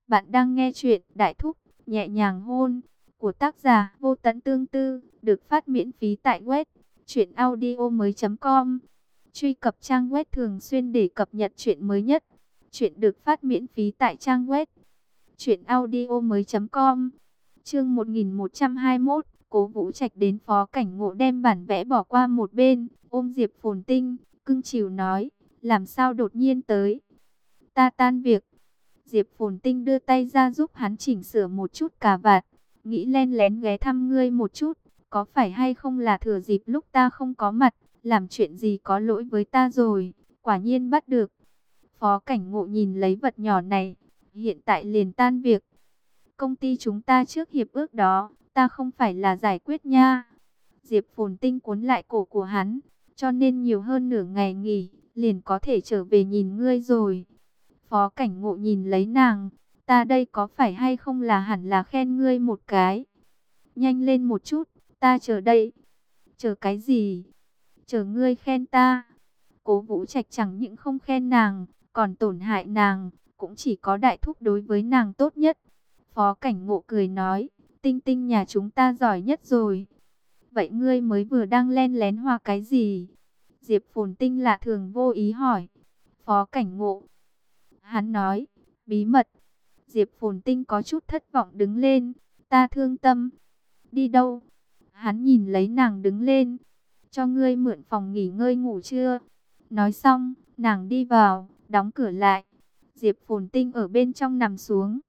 Bạn đang nghe chuyện Đại Thúc, nhẹ nhàng hôn của tác giả Vô Tận Tương Tư, được phát miễn phí tại web truyệnaudiomoi.com. Truy cập trang web thường xuyên để cập nhật chuyện mới nhất. Chuyện được phát miễn phí tại trang web truyệnaudiomoi.com. Chương 1121, Cố Vũ Trạch đến Phó Cảnh Ngộ đem bản vẽ bỏ qua một bên, ôm Diệp Phồn Tinh, cưng chiều nói: "Làm sao đột nhiên tới?" "Ta tan việc." Diệp Phồn Tinh đưa tay ra giúp hắn chỉnh sửa một chút cà vạt, "Nghĩ len lén ghé thăm ngươi một chút, có phải hay không là thừa dịp lúc ta không có mặt, làm chuyện gì có lỗi với ta rồi, quả nhiên bắt được." Phó Cảnh Ngộ nhìn lấy vật nhỏ này, "Hiện tại liền tan việc. Công ty chúng ta trước hiệp ước đó, ta không phải là giải quyết nha." Diệp Phồn Tinh cuốn lại cổ của hắn, "Cho nên nhiều hơn nửa ngày nghỉ, liền có thể trở về nhìn ngươi rồi." Phó Cảnh Ngộ nhìn lấy nàng, "Ta đây có phải hay không là hẳn là khen ngươi một cái? Nhanh lên một chút, ta chờ đây." "Chờ cái gì?" "Chờ ngươi khen ta." Cố Vũ Trạch chẳng những không khen nàng, còn tổn hại nàng, cũng chỉ có Đại Thúc đối với nàng tốt nhất. Phó Cảnh Ngộ cười nói, "Tinh Tinh nhà chúng ta giỏi nhất rồi." "Vậy ngươi mới vừa đang len lén hoa cái gì?" Diệp Phồn Tinh lạ thường vô ý hỏi. Phó Cảnh Ngộ, hắn nói, "Bí mật." Diệp Phồn Tinh có chút thất vọng đứng lên, "Ta thương tâm." "Đi đâu?" Hắn nhìn lấy nàng đứng lên, "Cho ngươi mượn phòng nghỉ ngơi ngủ chưa?" Nói xong, nàng đi vào, đóng cửa lại. Diệp Phồn Tinh ở bên trong nằm xuống.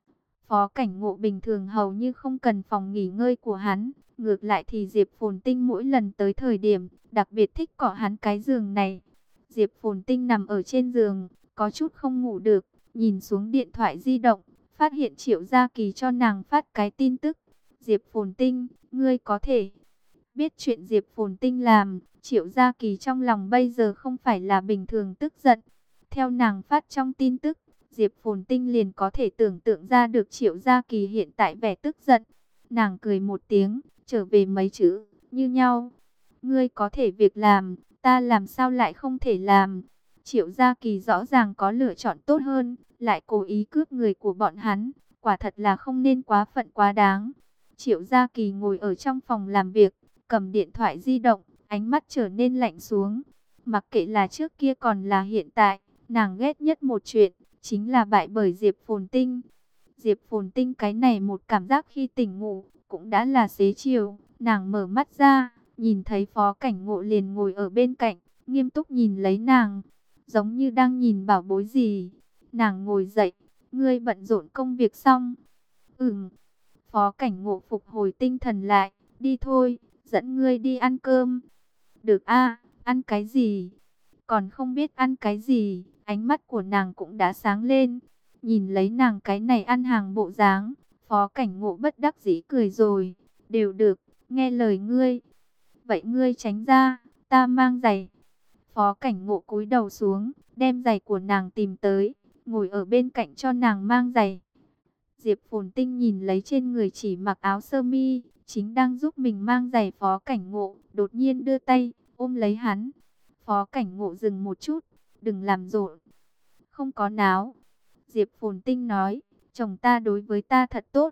Phó Cảnh Ngộ bình thường hầu như không cần phòng nghỉ ngơi của hắn. Ngược lại thì Diệp Phồn Tinh mỗi lần tới thời điểm, đặc biệt thích cọ hắn cái giường này. Diệp Phồn Tinh nằm ở trên giường, có chút không ngủ được, nhìn xuống điện thoại di động, phát hiện Triệu Gia Kỳ cho nàng phát cái tin tức. "Diệp Phồn Tinh, ngươi có thể..." Biết chuyện Diệp Phồn Tinh làm, Triệu Gia Kỳ trong lòng bây giờ không phải là bình thường tức giận. Theo nàng phát trong tin tức, Diệp Phồn Tinh liền có thể tưởng tượng ra được Triệu Gia Kỳ hiện tại vẻ tức giận. Nàng cười một tiếng, trở về mấy chữ, "Như nhau." "Ngươi có thể việc làm, ta làm sao lại không thể làm?" Triệu Gia Kỳ rõ ràng có lựa chọn tốt hơn, lại cố ý cướp người của bọn hắn, quả thật là không nên quá phận quá đáng. Triệu Gia Kỳ ngồi ở trong phòng làm việc, cầm điện thoại di động, ánh mắt trở nên lạnh xuống. Mặc kệ là trước kia còn là hiện tại, nàng ghét nhất một chuyện, chính là bại bởi Diệp Phồn Tinh. Diệp Phồn Tinh cái này một cảm giác khi tỉnh ngủ, cũng đã là xế chiều. Nàng mở mắt ra, nhìn thấy Phó Cảnh Ngộ liền ngồi ở bên cạnh, nghiêm túc nhìn lấy nàng, giống như đang nhìn bảo bối gì. Nàng ngồi dậy, "Ngươi bận rộn công việc xong?" "Ừm." Phó Cảnh Ngộ phục hồi tinh thần lại, "Đi thôi, dẫn ngươi đi ăn cơm." "Được a, ăn cái gì?" "Còn không biết ăn cái gì." Ánh mắt của nàng cũng đã sáng lên. Nhìn lấy nàng cái này ăn hàng bộ dáng, Phó Cảnh Ngộ bất đắc dĩ cười rồi, "Đều được, nghe lời ngươi." "Vậy ngươi tránh ra, ta mang giày." Phó Cảnh Ngộ cúi đầu xuống, đem giày của nàng tìm tới, ngồi ở bên cạnh cho nàng mang giày. Diệp Phồn Tinh nhìn lấy trên người chỉ mặc áo sơ mi, chính đang giúp mình mang giày Phó Cảnh Ngộ, đột nhiên đưa tay, ôm lấy hắn. Phó Cảnh Ngộ dừng một chút, "Đừng làm rộn." "Không có náo." Diệp Phồn Tinh nói, "Chồng ta đối với ta thật tốt."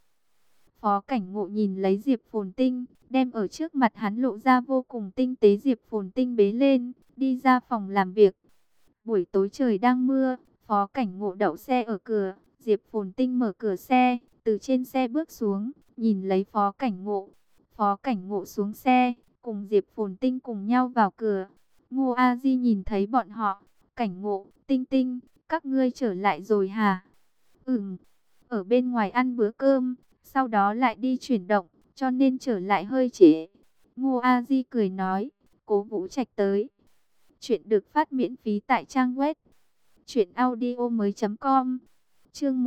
Phó Cảnh Ngộ nhìn lấy Diệp Phồn Tinh, đem ở trước mặt hắn lộ ra vô cùng tinh tế Diệp Phồn Tinh bế lên, đi ra phòng làm việc. Buổi tối trời đang mưa, Phó Cảnh Ngộ đậu xe ở cửa, Diệp Phồn Tinh mở cửa xe, từ trên xe bước xuống, nhìn lấy Phó Cảnh Ngộ. Phó Cảnh Ngộ xuống xe, cùng Diệp Phồn Tinh cùng nhau vào cửa. Ngô A Di nhìn thấy bọn họ, "Cảnh Ngộ, Tinh Tinh, các ngươi trở lại rồi hả?" "Ừm, ở bên ngoài ăn bữa cơm, sau đó lại đi chuyển động, cho nên trở lại hơi trễ." Ngô A Di cười nói, "Cố Vũ Trạch tới." Chuyện được phát miễn phí tại trang web truyệnaudiomoi.com. Chương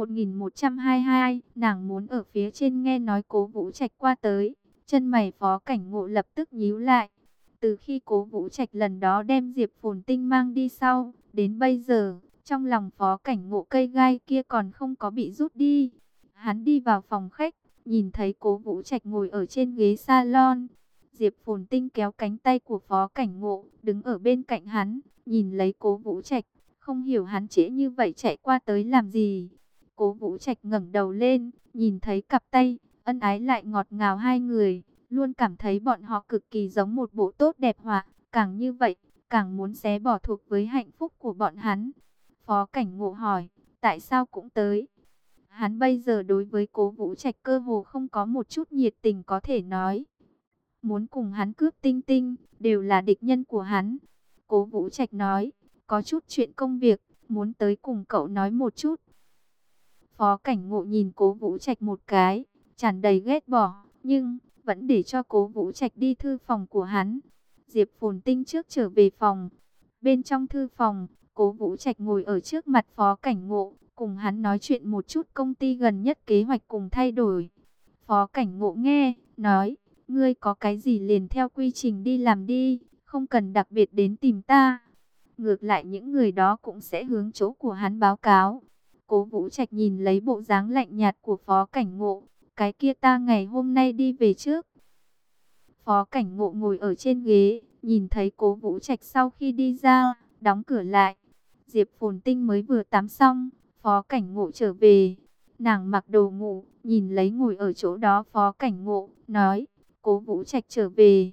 1122, nàng muốn ở phía trên nghe nói Cố Vũ Trạch qua tới, chân mày Phó Cảnh Ngộ lập tức nhíu lại. Từ khi Cố Vũ Trạch lần đó đem Diệp Phồn Tinh mang đi sau, đến bây giờ, trong lòng Phó Cảnh Ngộ cây gai kia còn không có bị rút đi. Hắn đi vào phòng khách, nhìn thấy Cố Vũ Trạch ngồi ở trên ghế salon. Diệp Phồn Tinh kéo cánh tay của Phó Cảnh Ngộ, đứng ở bên cạnh hắn, nhìn lấy Cố Vũ Trạch, không hiểu hắn trễ như vậy chạy qua tới làm gì. Cố Vũ Trạch ngẩng đầu lên, nhìn thấy cặp tay ân ái lại ngọt ngào hai người, luôn cảm thấy bọn họ cực kỳ giống một bộ tốt đẹp họa, càng như vậy, càng muốn xé bỏ thuộc với hạnh phúc của bọn hắn. Phó Cảnh Ngộ hỏi, tại sao cũng tới? Hắn bây giờ đối với Cố Vũ Trạch cơ hồ không có một chút nhiệt tình có thể nói. Muốn cùng hắn cướp Tinh Tinh, đều là địch nhân của hắn. Cố Vũ Trạch nói, có chút chuyện công việc, muốn tới cùng cậu nói một chút. Phó Cảnh Ngộ nhìn Cố Vũ Trạch một cái, tràn đầy ghét bỏ, nhưng vẫn để cho Cố Vũ Trạch đi thư phòng của hắn. Diệp Phồn Tinh trước trở về phòng. Bên trong thư phòng, Cố Vũ Trạch ngồi ở trước mặt Phó Cảnh Ngộ, cùng hắn nói chuyện một chút công ty gần nhất kế hoạch cùng thay đổi. Phó Cảnh Ngộ nghe, nói, ngươi có cái gì liền theo quy trình đi làm đi, không cần đặc biệt đến tìm ta. Ngược lại những người đó cũng sẽ hướng chỗ của hắn báo cáo. Cố Vũ Trạch nhìn lấy bộ dáng lạnh nhạt của Phó Cảnh Ngộ, cái kia ta ngày hôm nay đi về trước. Phó Cảnh Ngộ ngồi ở trên ghế, nhìn thấy Cố Vũ Trạch sau khi đi ra, đóng cửa lại. Diệp Phồn Tinh mới vừa tắm xong, Phó Cảnh Ngộ trở về. Nàng mặc đồ ngủ, nhìn lấy ngồi ở chỗ đó Phó Cảnh Ngộ, nói, Cố Vũ Trạch trở về.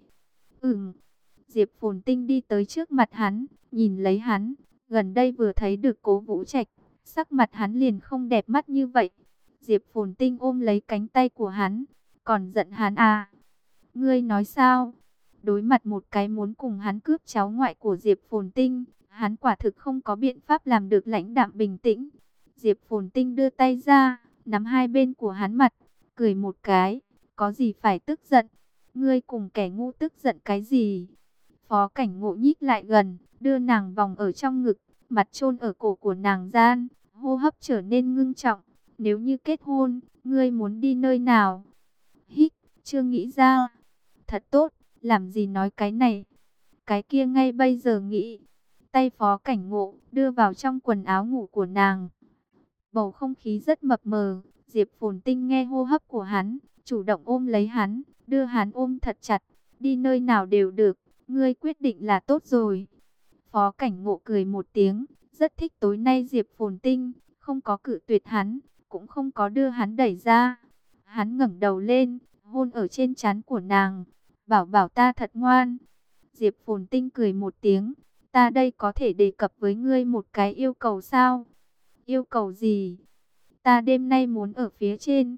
Diệp Phồn Tinh đi tới trước mặt hắn, nhìn lấy hắn, gần đây vừa thấy được Cố Vũ Trạch, sắc mặt hắn liền không đẹp mắt như vậy. Diệp Phồn Tinh ôm lấy cánh tay của hắn, còn giận hắn à? Ngươi nói sao? Đối mặt một cái muốn cùng hắn cướp cháu ngoại của Diệp Phồn Tinh, hắn quả thực không có biện pháp làm được lãnh đạm bình tĩnh. Diệp Phồn Tinh đưa tay ra, nắm hai bên của hắn mặt, cười một cái, có gì phải tức giận? Ngươi cùng kẻ ngu tức giận cái gì? Phó Cảnh Ngộ nhích lại gần, đưa nàng vòng ở trong ngực, mặt chôn ở cổ của nàng gian, hô hấp trở nên ngưng trọng. Nếu như kết hôn, ngươi muốn đi nơi nào? Hít, chưa nghĩ ra. Thật tốt, làm gì nói cái này? Cái kia ngay bây giờ nghĩ. Tay Phó Cảnh Ngộ đưa vào trong quần áo ngủ của nàng. Bầu không khí rất mập mờ. Diệp Phồn Tinh nghe hô hấp của hắn, chủ động ôm lấy hắn, đưa hắn ôm thật chặt. Đi nơi nào đều được, ngươi quyết định là tốt rồi. Phó Cảnh Ngộ cười một tiếng, rất thích tối nay Diệp Phồn Tinh, không có cự tuyệt hắn, cũng không có đưa hắn đẩy ra. Hắn ngẩng đầu lên, hôn ở trên trán của nàng, bảo bảo ta thật ngoan. Diệp Phồn Tinh cười một tiếng, ta đây có thể đề cập với ngươi một cái yêu cầu sao? Yêu cầu gì? Ta đêm nay muốn ở phía trên.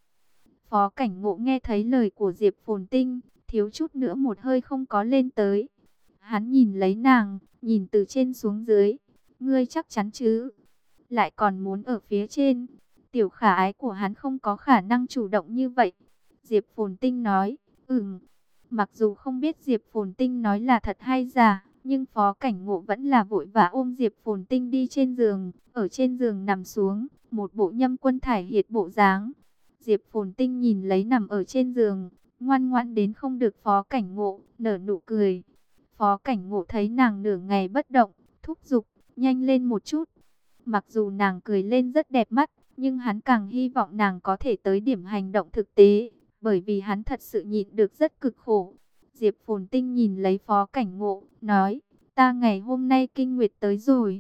Phó Cảnh Ngộ nghe thấy lời của Diệp Phồn Tinh, thiếu chút nữa một hơi không có lên tới. Hắn nhìn lấy nàng, nhìn từ trên xuống dưới. Ngươi chắc chắn chứ? Lại còn muốn ở phía trên. Tiểu khả ái của hắn không có khả năng chủ động như vậy. Diệp Phồn Tinh nói, Mặc dù không biết Diệp Phồn Tinh nói là thật hay giả, nhưng Phó Cảnh Ngộ vẫn là vội vã ôm Diệp Phồn Tinh đi trên giường, ở trên giường nằm xuống, một bộ nhâm quân thải hiệt bộ dáng. Diệp Phồn Tinh nhìn lấy nằm ở trên giường, ngoan ngoãn đến không được Phó Cảnh Ngộ, nở nụ cười. Phó Cảnh Ngộ thấy nàng nửa ngày bất động, thúc giục, nhanh lên một chút. Mặc dù nàng cười lên rất đẹp mắt, nhưng hắn càng hy vọng nàng có thể tới điểm hành động thực tế, bởi vì hắn thật sự nhịn được rất cực khổ. Diệp Phồn Tinh nhìn lấy Phó Cảnh Ngộ, nói, ta ngày hôm nay kinh nguyệt tới rồi.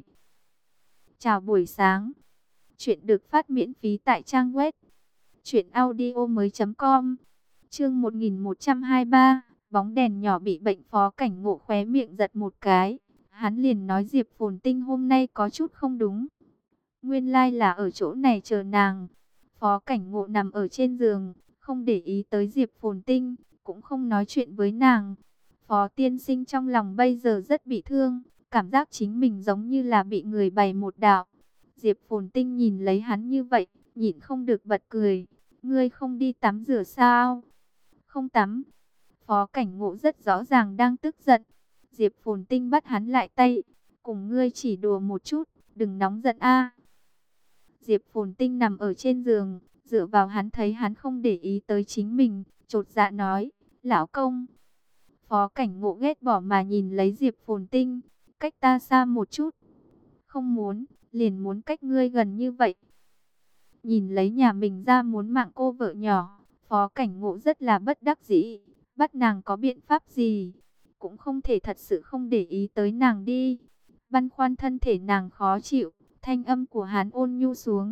Chào buổi sáng. Chuyện được phát miễn phí tại trang web truyệnaudiomoi.com. Chương 1123, bóng đèn nhỏ bị bệnh. Phó Cảnh Ngộ khóe miệng giật một cái. Hắn liền nói Diệp Phồn Tinh hôm nay có chút không đúng. Nguyên lai là ở chỗ này chờ nàng. Phó Cảnh Ngộ nằm ở trên giường, không để ý tới Diệp Phồn Tinh, cũng không nói chuyện với nàng. Phó tiên sinh trong lòng bây giờ rất bị thương, cảm giác chính mình giống như là bị người bày một đạo. Diệp Phồn Tinh nhìn lấy hắn như vậy, nhịn không được bật cười. Ngươi không đi tắm rửa sao? Không tắm. Phó Cảnh Ngộ rất rõ ràng đang tức giận. Diệp Phồn Tinh bắt hắn lại tay. Cùng ngươi chỉ đùa một chút, đừng nóng giận a. Diệp Phồn Tinh nằm ở trên giường, dựa vào hắn thấy hắn không để ý tới chính mình, chột dạ nói, lão công. Phó Cảnh Ngộ ghét bỏ mà nhìn lấy Diệp Phồn Tinh, cách ta xa một chút. Không muốn, liền muốn cách ngươi gần như vậy. Nhìn lấy nhà mình ra muốn mạng cô vợ nhỏ, Phó Cảnh Ngộ rất là bất đắc dĩ, bắt nàng có biện pháp gì, cũng không thể thật sự không để ý tới nàng đi. Băn khoăn thân thể nàng khó chịu, thanh âm của hắn ôn nhu xuống,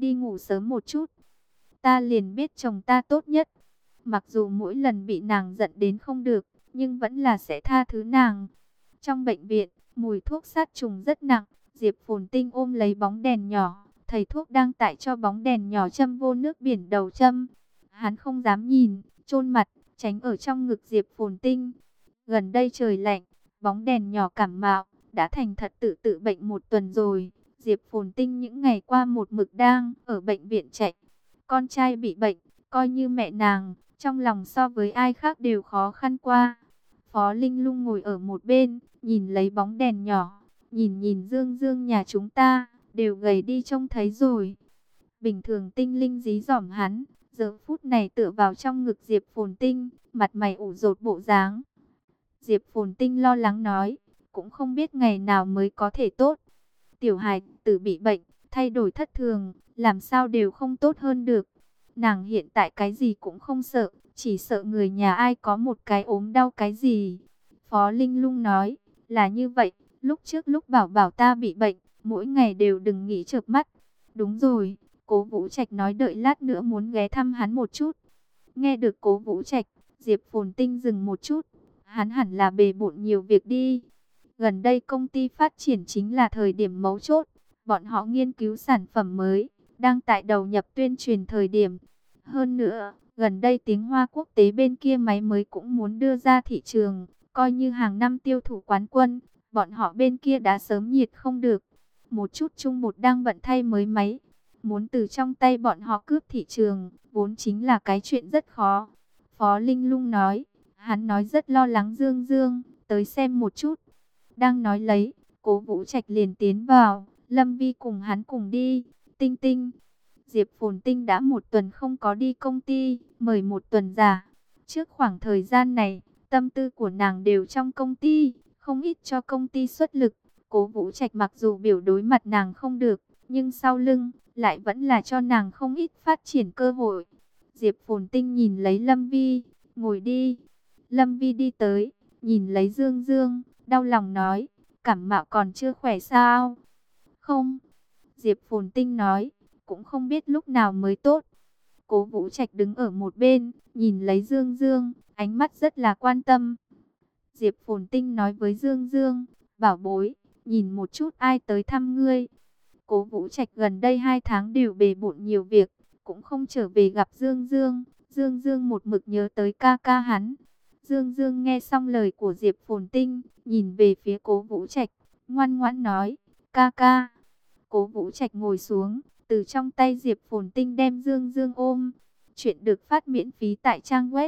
đi ngủ sớm một chút. Ta liền biết chồng ta tốt nhất. Mặc dù mỗi lần bị nàng giận đến không được, nhưng vẫn là sẽ tha thứ nàng. Trong bệnh viện, mùi thuốc sát trùng rất nặng. Diệp Phồn Tinh ôm lấy bóng đèn nhỏ. Thầy thuốc đang tải cho bóng đèn nhỏ châm vô nước biển đầu châm. Hắn không dám nhìn, chôn mặt, tránh ở trong ngực Diệp Phồn Tinh. Gần đây trời lạnh, bóng đèn nhỏ cảm mạo, đã thành thật tự bệnh một tuần rồi. Diệp Phồn Tinh những ngày qua một mực đang ở bệnh viện chạy. Con trai bị bệnh, coi như mẹ nàng, trong lòng so với ai khác đều khó khăn qua. Phó Linh Lung ngồi ở một bên, nhìn lấy bóng đèn nhỏ, nhìn Dương Dương nhà chúng ta, đều gầy đi trông thấy rồi. Bình thường Tinh Linh dí dỏm hắn, giờ phút này tựa vào trong ngực Diệp Phồn Tinh, mặt mày ủ rột bộ dáng. Diệp Phồn Tinh lo lắng nói, cũng không biết ngày nào mới có thể tốt. Tiểu hài tử bị bệnh, thay đổi thất thường, làm sao đều không tốt hơn được. Nàng hiện tại cái gì cũng không sợ, chỉ sợ người nhà ai có một cái ốm đau cái gì. Phó Linh Lung nói, là như vậy, lúc trước lúc bảo bảo ta bị bệnh, mỗi ngày đều đừng nghỉ chợp mắt. Đúng rồi, Cố Vũ Trạch nói đợi lát nữa muốn ghé thăm hắn một chút. Nghe được Cố Vũ Trạch, Diệp Phồn Tinh dừng một chút. Hắn hẳn là bề bộn nhiều việc đi. Gần đây công ty phát triển chính là thời điểm mấu chốt. Bọn họ nghiên cứu sản phẩm mới, đang tại đầu nhập tuyên truyền thời điểm. Hơn nữa, gần đây tiếng Hoa quốc tế bên kia máy mới cũng muốn đưa ra thị trường. Coi như hàng năm tiêu thụ quán quân, bọn họ bên kia đã sớm nhiệt không được. Một chút chung một đang bận thay mới máy. Muốn từ trong tay bọn họ cướp thị trường, vốn chính là cái chuyện rất khó. Phó Linh Lung nói, hắn nói rất lo lắng Dương Dương, tới xem một chút. Đang nói lấy, Cố Vũ Trạch liền tiến vào, Lâm Vi cùng hắn cùng đi. Tinh Tinh, Diệp Phồn Tinh đã một tuần không có đi công ty, mời một tuần giả. Trước khoảng thời gian này, tâm tư của nàng đều trong công ty, không ít cho công ty xuất lực. Cố Vũ Trạch mặc dù biểu đối mặt nàng không được, nhưng sau lưng lại vẫn là cho nàng không ít phát triển cơ hội. Diệp Phồn Tinh nhìn lấy Lâm Vi, ngồi đi. Lâm Vi đi tới, nhìn lấy Dương Dương, đau lòng nói, cảm mạo còn chưa khỏe sao? Không, Diệp Phồn Tinh nói, cũng không biết lúc nào mới tốt. Cố Vũ Trạch đứng ở một bên, nhìn lấy Dương Dương, ánh mắt rất là quan tâm. Diệp Phồn Tinh nói với Dương Dương, bảo bối, nhìn một chút ai tới thăm ngươi. Cố Vũ Trạch gần đây 2 tháng đều bề bộn nhiều việc, cũng không trở về gặp Dương Dương. Dương Dương một mực nhớ tới ca ca hắn. Dương Dương nghe xong lời của Diệp Phồn Tinh, nhìn về phía Cố Vũ Trạch, ngoan ngoãn nói, ca ca. Cố Vũ Trạch ngồi xuống, từ trong tay Diệp Phồn Tinh đem Dương Dương ôm. Chuyện được phát miễn phí tại trang web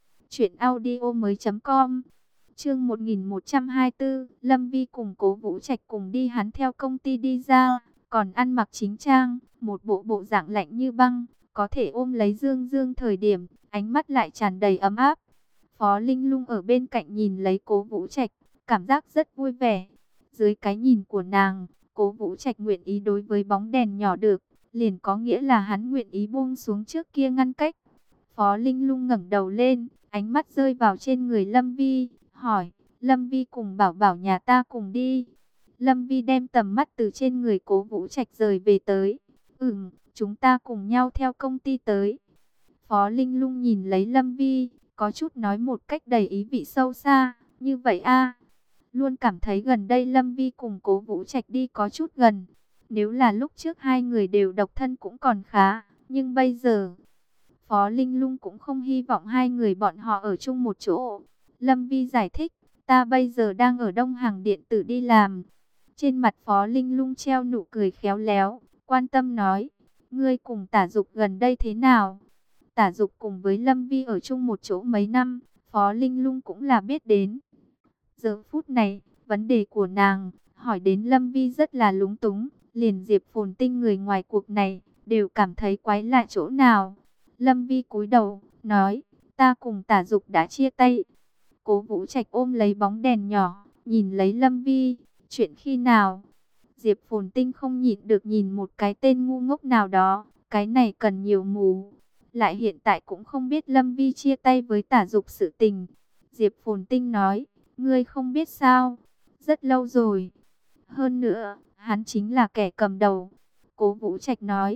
truyệnaudiomoi.com. Chương 1124, Lâm Vi cùng Cố Vũ Trạch cùng đi, hắn theo công ty đi ra, còn ăn mặc chính trang, một bộ dạng lạnh như băng, có thể ôm lấy Dương Dương thời điểm, ánh mắt lại tràn đầy ấm áp. Phó Linh Lung ở bên cạnh nhìn lấy Cố Vũ Trạch, cảm giác rất vui vẻ. Dưới cái nhìn của nàng, Cố Vũ Trạch nguyện ý đối với bóng đèn nhỏ được, liền có nghĩa là hắn nguyện ý buông xuống trước kia ngăn cách. Phó Linh Lung ngẩng đầu lên, ánh mắt rơi vào trên người Lâm Vi, hỏi, Lâm Vi cùng bảo bảo nhà ta cùng đi. Lâm Vi đem tầm mắt từ trên người Cố Vũ Trạch rời về tới. Chúng ta cùng nhau theo công ty tới. Phó Linh Lung nhìn lấy Lâm Vi, có chút nói một cách đầy ý vị sâu xa, như vậy a. Luôn cảm thấy gần đây Lâm Vi cùng Cố Vũ Trạch đi có chút gần. Nếu là lúc trước hai người đều độc thân cũng còn khá, nhưng bây giờ Phó Linh Lung cũng không hy vọng hai người bọn họ ở chung một chỗ. Lâm Vi giải thích, ta bây giờ đang ở Đông Hàng điện tử đi làm. Trên mặt Phó Linh Lung treo nụ cười khéo léo, quan tâm nói, ngươi cùng Tả Dục gần đây thế nào? Tả Dục cùng với Lâm Vi ở chung một chỗ mấy năm, Phó Linh Lung cũng là biết đến. Giờ phút này, vấn đề của nàng, hỏi đến Lâm Vi rất là lúng túng, liền Diệp Phồn Tinh người ngoài cuộc này, đều cảm thấy quái lạ chỗ nào. Lâm Vi cúi đầu, nói, ta cùng Tả Dục đã chia tay. Cố Vũ Trạch ôm lấy bóng đèn nhỏ, nhìn lấy Lâm Vi, chuyện khi nào? Diệp Phồn Tinh không nhịn được nhìn một cái tên ngu ngốc nào đó, cái này cần nhiều mù. Lại hiện tại cũng không biết Lâm Vi chia tay với Tả Dục sự tình. Diệp Phồn Tinh nói, ngươi không biết sao? Rất lâu rồi. Hơn nữa, hắn chính là kẻ cầm đầu. Cố Vũ Trạch nói,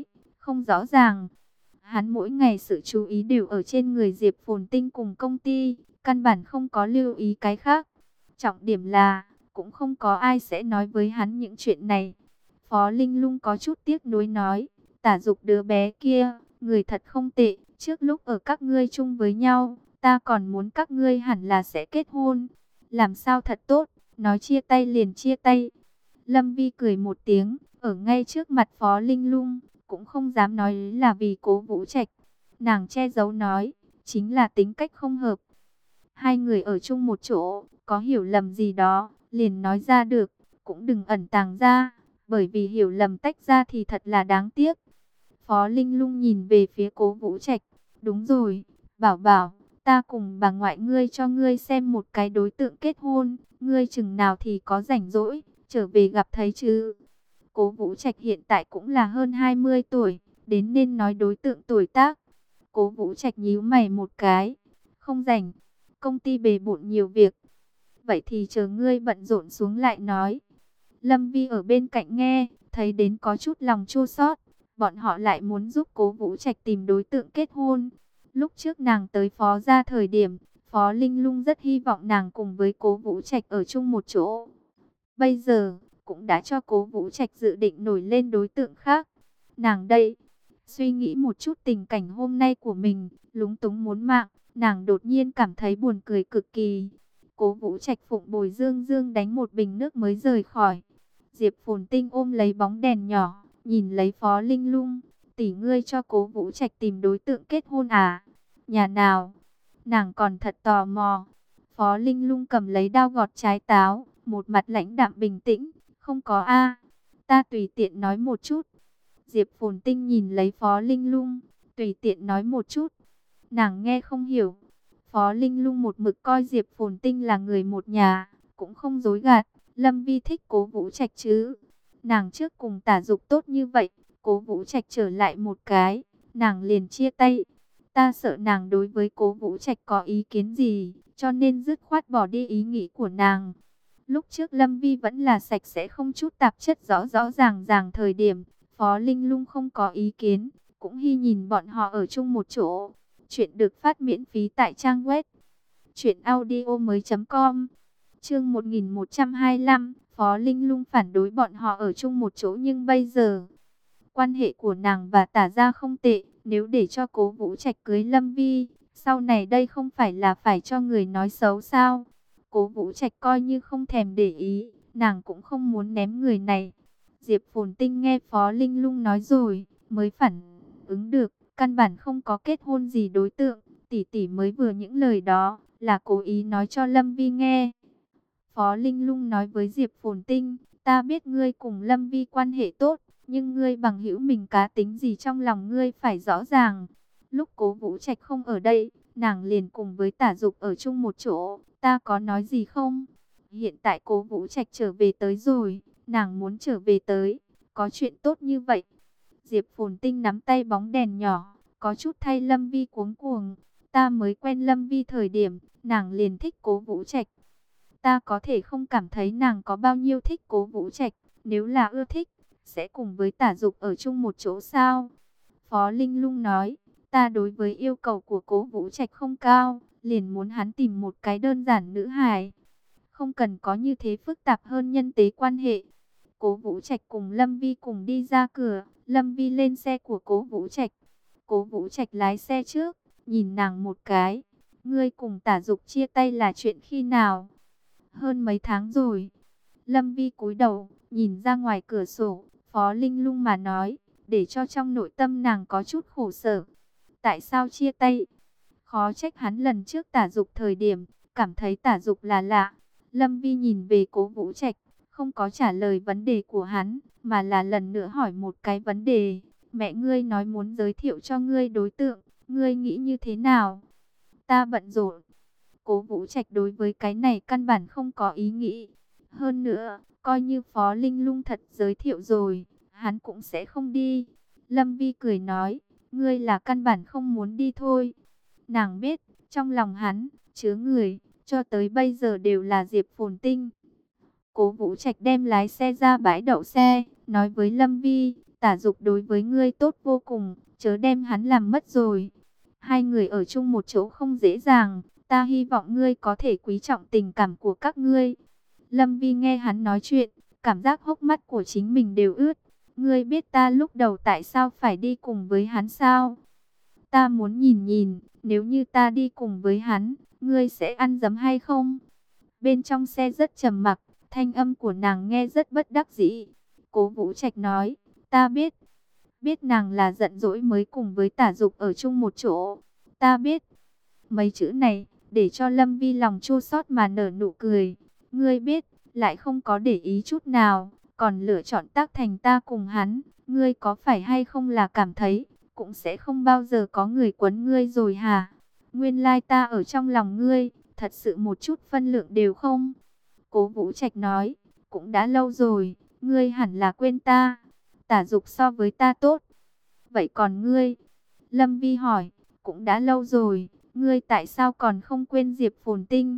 không rõ ràng. Hắn mỗi ngày sự chú ý đều ở trên người Diệp Phồn Tinh cùng công ty, căn bản không có lưu ý cái khác. Trọng điểm là, cũng không có ai sẽ nói với hắn những chuyện này. Phó Linh Lung có chút tiếc nuối nói, Tả Dục đứa bé kia, người thật không tệ, trước lúc ở các ngươi chung với nhau, ta còn muốn các ngươi hẳn là sẽ kết hôn. Làm sao thật tốt, nói chia tay liền chia tay. Lâm Vi cười một tiếng, ở ngay trước mặt Phó Linh Lung, cũng không dám nói là vì Cố Vũ Trạch. Nàng che giấu nói, chính là tính cách không hợp. Hai người ở chung một chỗ, có hiểu lầm gì đó, liền nói ra được, cũng đừng ẩn tàng ra, bởi vì hiểu lầm tách ra thì thật là đáng tiếc. Phó Linh Lung nhìn về phía Cố Vũ Trạch, đúng rồi, bảo bảo, ta cùng bà ngoại ngươi cho ngươi xem một cái đối tượng kết hôn, ngươi chừng nào thì có rảnh rỗi, trở về gặp thấy chứ. Cố Vũ Trạch hiện tại cũng là hơn 20 tuổi, đến nên nói đối tượng tuổi tác. Cố Vũ Trạch nhíu mày một cái, không rảnh, công ty bề bộn nhiều việc. Vậy thì chờ ngươi bận rộn xuống lại nói. Lâm Vi ở bên cạnh nghe, thấy đến có chút lòng chua xót. Bọn họ lại muốn giúp Cố Vũ Trạch tìm đối tượng kết hôn. Lúc trước nàng tới Phó gia thời điểm, Phó Linh Lung rất hy vọng nàng cùng với Cố Vũ Trạch ở chung một chỗ. Bây giờ, cũng đã cho Cố Vũ Trạch dự định nổi lên đối tượng khác. Nàng đây, suy nghĩ một chút tình cảnh hôm nay của mình, lúng túng muốn mạng, nàng đột nhiên cảm thấy buồn cười cực kỳ. Cố Vũ Trạch phụng bồi Dương Dương đánh một bình nước mới rời khỏi. Diệp Phồn Tinh ôm lấy bóng đèn nhỏ, nhìn lấy Phó Linh Lung, tỷ ngươi cho Cố Vũ Trạch tìm đối tượng kết hôn à? Nhà nào? Nàng còn thật tò mò. Phó Linh Lung cầm lấy dao gọt trái táo, một mặt lãnh đạm bình tĩnh, không có a, ta tùy tiện nói một chút. Diệp Phồn Tinh nhìn lấy Phó Linh Lung, tùy tiện nói một chút. Nàng nghe không hiểu. Phó Linh Lung một mực coi Diệp Phồn Tinh là người một nhà, cũng không dối gạt. Lâm Vi thích Cố Vũ Trạch chứ. Nàng trước cùng Tả Dục tốt như vậy, Cố Vũ Trạch trở lại một cái, nàng liền chia tay. Ta sợ nàng đối với Cố Vũ Trạch có ý kiến gì, cho nên dứt khoát bỏ đi ý nghĩ của nàng. Lúc trước Lâm Vi vẫn là sạch sẽ không chút tạp chất rõ rõ ràng ràng thời điểm, Phó Linh Lung không có ý kiến, cũng hy nhìn bọn họ ở chung một chỗ. Chuyện được phát miễn phí tại trang web truyệnaudiomoi.com. Chương 1125, Phó Linh Lung phản đối bọn họ ở chung một chỗ, nhưng bây giờ quan hệ của nàng và Tả gia không tệ, nếu để cho Cố Vũ Trạch cưới Lâm Vi, sau này đây không phải là phải cho người nói xấu sao? Cố Vũ Trạch coi như không thèm để ý, nàng cũng không muốn ném người này. Diệp Phồn Tinh nghe Phó Linh Lung nói rồi, mới phản ứng được, căn bản không có kết hôn gì đối tượng, tỷ tỷ mới vừa những lời đó là cố ý nói cho Lâm Vi nghe. Phó Linh Lung nói với Diệp Phồn Tinh, ta biết ngươi cùng Lâm Vi quan hệ tốt, nhưng ngươi bằng hữu mình cá tính gì trong lòng ngươi phải rõ ràng. Lúc Cố Vũ Trạch không ở đây, nàng liền cùng với Tả Dục ở chung một chỗ, ta có nói gì không? Hiện tại Cố Vũ Trạch trở về tới rồi, nàng muốn trở về tới, có chuyện tốt như vậy. Diệp Phồn Tinh nắm tay bóng đèn nhỏ, có chút thay Lâm Vi cuống cuồng. Ta mới quen Lâm Vi thời điểm, nàng liền thích Cố Vũ Trạch. Ta có thể không cảm thấy nàng có bao nhiêu thích Cố Vũ Trạch, nếu là ưa thích, sẽ cùng với Tả Dục ở chung một chỗ sao? Phó Linh Lung nói, ta đối với yêu cầu của Cố Vũ Trạch không cao, liền muốn hắn tìm một cái đơn giản nữ hài. Không cần có như thế phức tạp hơn nhân tế quan hệ. Cố Vũ Trạch cùng Lâm Vi cùng đi ra cửa, Lâm Vi lên xe của Cố Vũ Trạch. Cố Vũ Trạch lái xe trước, nhìn nàng một cái. Ngươi cùng Tả Dục chia tay là chuyện khi nào? Hơn mấy tháng rồi. Lâm Vi cúi đầu, nhìn ra ngoài cửa sổ, Phó Linh Lung mà nói, để cho trong nội tâm nàng có chút khổ sở. Tại sao chia tay? Khó trách hắn lần trước Tả Dục thời điểm, cảm thấy Tả Dục là lạ. Lâm Vi nhìn về Cố Vũ Trạch, không có trả lời vấn đề của hắn, mà là lần nữa hỏi một cái vấn đề. Mẹ ngươi nói muốn giới thiệu cho ngươi đối tượng, ngươi nghĩ như thế nào? Ta bận rộn. Cố Vũ Trạch đối với cái này căn bản không có ý nghĩ. Hơn nữa, coi như Phó Linh Lung thật giới thiệu rồi, hắn cũng sẽ không đi. Lâm Vi cười nói, ngươi là căn bản không muốn đi thôi. Nàng biết, trong lòng hắn, chứa người, cho tới bây giờ đều là Diệp Phồn Tinh. Cố Vũ Trạch đem lái xe ra bãi đậu xe, nói với Lâm Vi, Tả Dục đối với ngươi tốt vô cùng, chớ đem hắn làm mất rồi. Hai người ở chung một chỗ không dễ dàng, ta hy vọng ngươi có thể quý trọng tình cảm của các ngươi. Lâm Vi nghe hắn nói chuyện, cảm giác hốc mắt của chính mình đều ướt. Ngươi biết ta lúc đầu tại sao phải đi cùng với hắn sao? Ta muốn nhìn nhìn, nếu như ta đi cùng với hắn, ngươi sẽ ăn dấm hay không? Bên trong xe rất trầm mặc, thanh âm của nàng nghe rất bất đắc dĩ. Cố Vũ Trạch nói, ta biết nàng là giận dỗi mới cùng với Tả Dục ở chung một chỗ. Ta biết. Mấy chữ này, để cho Lâm Vi lòng chua xót mà nở nụ cười. Ngươi biết, lại không có để ý chút nào, còn lựa chọn tác thành ta cùng hắn. Ngươi có phải hay không là cảm thấy, cũng sẽ không bao giờ có người quấn ngươi rồi hả? Nguyên lai ta ở trong lòng ngươi, thật sự một chút phân lượng đều không. Cố Vũ Trạch nói, cũng đã lâu rồi, ngươi hẳn là quên ta. Tả Dục so với ta tốt. Vậy còn ngươi? Lâm Vi hỏi, cũng đã lâu rồi, ngươi tại sao còn không quên Diệp Phồn Tinh?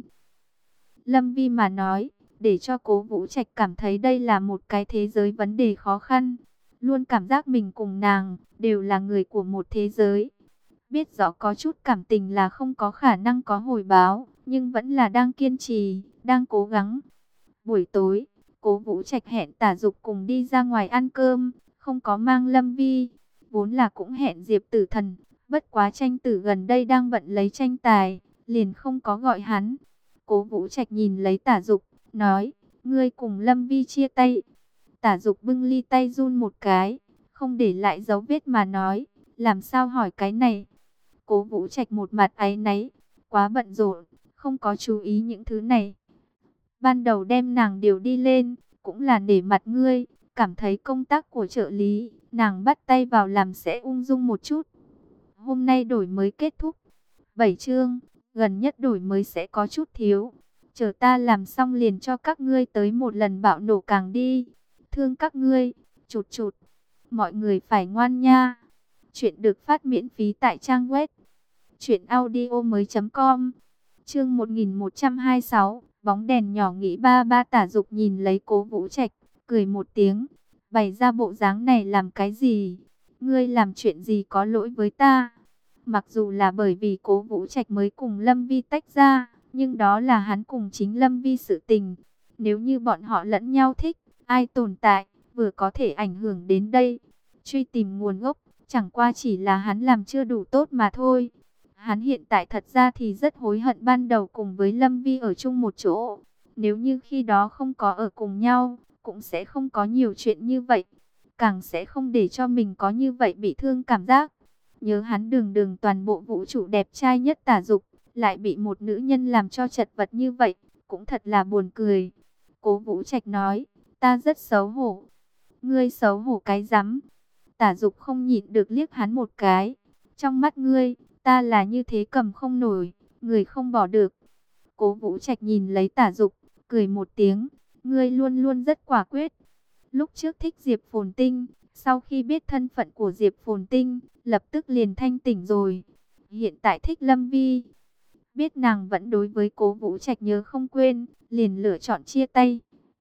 Lâm Vi mà nói, để cho Cố Vũ Trạch cảm thấy đây là một cái thế giới vấn đề khó khăn. Luôn cảm giác mình cùng nàng, đều là người của một thế giới. Biết rõ có chút cảm tình là không có khả năng có hồi báo, nhưng vẫn là đang kiên trì, đang cố gắng. Buổi tối, Cố Vũ Trạch hẹn Tả Dục cùng đi ra ngoài ăn cơm, không có mang Lâm Vi. Vốn là cũng hẹn Diệp Tử Thần, bất quá Tranh Tử gần đây đang bận lấy tranh tài, liền không có gọi hắn. Cố Vũ Trạch nhìn lấy Tả Dục, nói, ngươi cùng Lâm Vi chia tay. Tả Dục bưng ly tay run một cái, không để lại dấu vết mà nói, làm sao hỏi cái này. Cố Vũ Trạch một mặt áy náy, quá bận rộn, không có chú ý những thứ này. Ban đầu đem nàng điều đi lên, cũng là nể mặt ngươi, cảm thấy công tác của trợ lý, nàng bắt tay vào làm sẽ ung dung một chút. Hôm nay đổi mới kết thúc, 7 chương, gần nhất đổi mới sẽ có chút thiếu. Chờ ta làm xong liền cho các ngươi tới một lần bạo nổ càng đi. Thương các ngươi, chụt chụt. Mọi người phải ngoan nha. Chuyện được phát miễn phí tại trang web truyệnaudiomoi.com. Chương 1126, bóng đèn nhỏ nghĩ ba ba. Tả Dục nhìn lấy Cố Vũ Trạch, cười một tiếng, bày ra bộ dáng này làm cái gì? Ngươi làm chuyện gì có lỗi với ta? Mặc dù là bởi vì Cố Vũ Trạch mới cùng Lâm Vi tách ra, nhưng đó là hắn cùng chính Lâm Vi sự tình. Nếu như bọn họ lẫn nhau thích, ai tồn tại, vừa có thể ảnh hưởng đến đây. Truy tìm nguồn gốc, chẳng qua chỉ là hắn làm chưa đủ tốt mà thôi. Hắn hiện tại thật ra thì rất hối hận ban đầu cùng với Lâm Vi ở chung một chỗ. Nếu như khi đó không có ở cùng nhau, cũng sẽ không có nhiều chuyện như vậy. Càng sẽ không để cho mình có như vậy bị thương cảm giác. Nhớ hắn đường đường toàn bộ vũ trụ đẹp trai nhất Tả Dục, lại bị một nữ nhân làm cho chật vật như vậy, cũng thật là buồn cười. Cố Vũ Trạch nói, ta rất xấu hổ. Ngươi xấu hổ cái rắm. Tả Dục không nhịn được liếc hắn một cái. Trong mắt ngươi, ta là như thế cầm không nổi, người không bỏ được. Cố Vũ Trạch nhìn lấy Tả Dục, cười một tiếng, ngươi luôn luôn rất quả quyết. Lúc trước thích Diệp Phồn Tinh, sau khi biết thân phận của Diệp Phồn Tinh, lập tức liền thanh tỉnh rồi. Hiện tại thích Lâm Vi, biết nàng vẫn đối với Cố Vũ Trạch nhớ không quên, liền lựa chọn chia tay.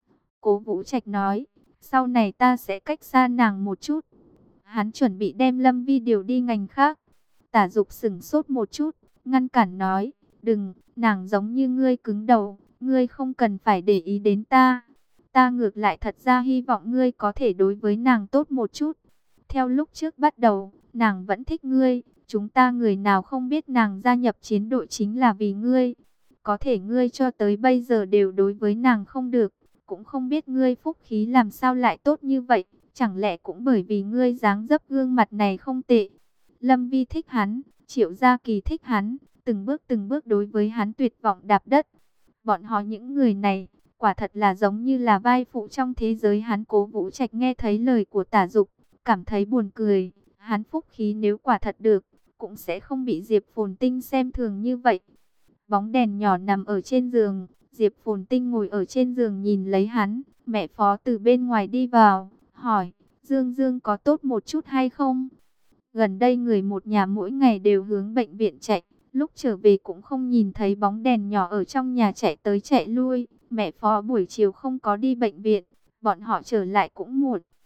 Cố Vũ Trạch nói, sau này ta sẽ cách xa nàng một chút. Hắn chuẩn bị đem Lâm Vi điều đi ngành khác. Tả Dục sững sốt một chút, ngăn cản nói, đừng, nàng giống như ngươi cứng đầu, ngươi không cần phải để ý đến ta. Ta ngược lại thật ra hy vọng ngươi có thể đối với nàng tốt một chút. Theo lúc trước bắt đầu, nàng vẫn thích ngươi, chúng ta người nào không biết nàng gia nhập chiến đội chính là vì ngươi. Có thể ngươi cho tới bây giờ đều đối với nàng không được, cũng không biết ngươi phúc khí làm sao lại tốt như vậy, chẳng lẽ cũng bởi vì ngươi dáng dấp gương mặt này không tệ. Lâm Vi thích hắn, Triệu Gia Kỳ thích hắn, từng bước đối với hắn tuyệt vọng đạp đất. Bọn họ những người này, quả thật là giống như là vai phụ trong thế giới hắn. Cố Vũ Trạch nghe thấy lời của Tả Dục, cảm thấy buồn cười. Hắn phúc khí nếu quả thật được, cũng sẽ không bị Diệp Phồn Tinh xem thường như vậy. Bóng đèn nhỏ nằm ở trên giường, Diệp Phồn Tinh ngồi ở trên giường nhìn lấy hắn. Mẹ Phó từ bên ngoài đi vào, hỏi, Dương Dương có tốt một chút hay không? Gần đây người một nhà mỗi ngày đều hướng bệnh viện chạy, lúc trở về cũng không nhìn thấy bóng đèn nhỏ ở trong nhà chạy tới chạy lui. Mẹ Phó buổi chiều không có đi bệnh viện, bọn họ trở lại cũng muộn,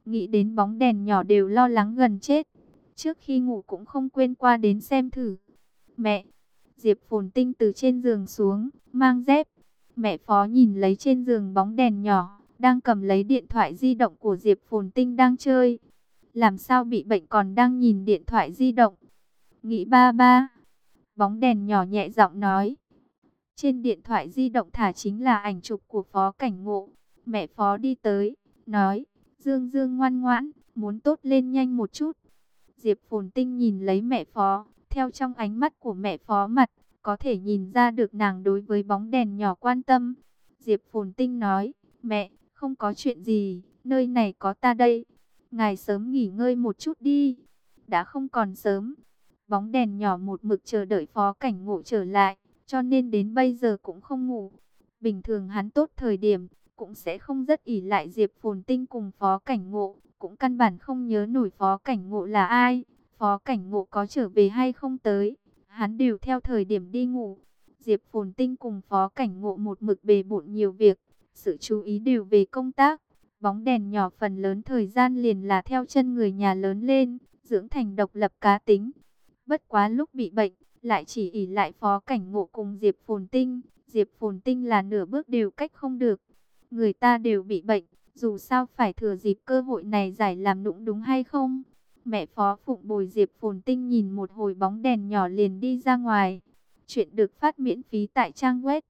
nghĩ đến bóng đèn nhỏ đều lo lắng gần chết. Trước khi ngủ cũng không quên qua đến xem thử. Mẹ! Diệp Phồn Tinh từ trên giường xuống, mang dép. Mẹ Phó nhìn lấy trên giường bóng đèn nhỏ, đang cầm lấy điện thoại di động của Diệp Phồn Tinh đang chơi. Làm sao bị bệnh còn đang nhìn điện thoại di động? Nghĩ ba ba. Bóng đèn nhỏ nhẹ giọng nói. Trên điện thoại di động thả chính là ảnh chụp của Phó Cảnh Ngộ. Mẹ Phó đi tới, nói, Dương Dương ngoan ngoãn, muốn tốt lên nhanh một chút. Diệp Phồn Tinh nhìn lấy mẹ Phó, theo trong ánh mắt của mẹ Phó mặt, có thể nhìn ra được nàng đối với bóng đèn nhỏ quan tâm. Diệp Phồn Tinh nói, mẹ, không có chuyện gì, nơi này có ta đây. Ngài sớm nghỉ ngơi một chút đi. Đã không còn sớm. Bóng đèn nhỏ một mực chờ đợi Phó Cảnh Ngộ trở lại, cho nên đến bây giờ cũng không ngủ. Bình thường hắn tốt thời điểm, cũng sẽ không rất ỷ lại Diệp Phồn Tinh cùng Phó Cảnh Ngộ, cũng căn bản không nhớ nổi Phó Cảnh Ngộ là ai. Phó Cảnh Ngộ có trở về hay không tới, hắn đều theo thời điểm đi ngủ. Diệp Phồn Tinh cùng Phó Cảnh Ngộ một mực bề bộn nhiều việc, sự chú ý đều về công tác. Bóng đèn nhỏ phần lớn thời gian liền là theo chân người nhà lớn lên, dưỡng thành độc lập cá tính. Bất quá lúc bị bệnh, lại chỉ ỷ lại Phó Cảnh Ngộ cùng Diệp Phồn Tinh. Diệp Phồn Tinh là nửa bước đều cách không được. Người ta đều bị bệnh, dù sao phải thừa dịp cơ hội này giải làm nũng đúng hay không? Mẹ Phó Phụng bồi Diệp Phồn Tinh nhìn một hồi bóng đèn nhỏ liền đi ra ngoài. Chuyện được phát miễn phí tại trang web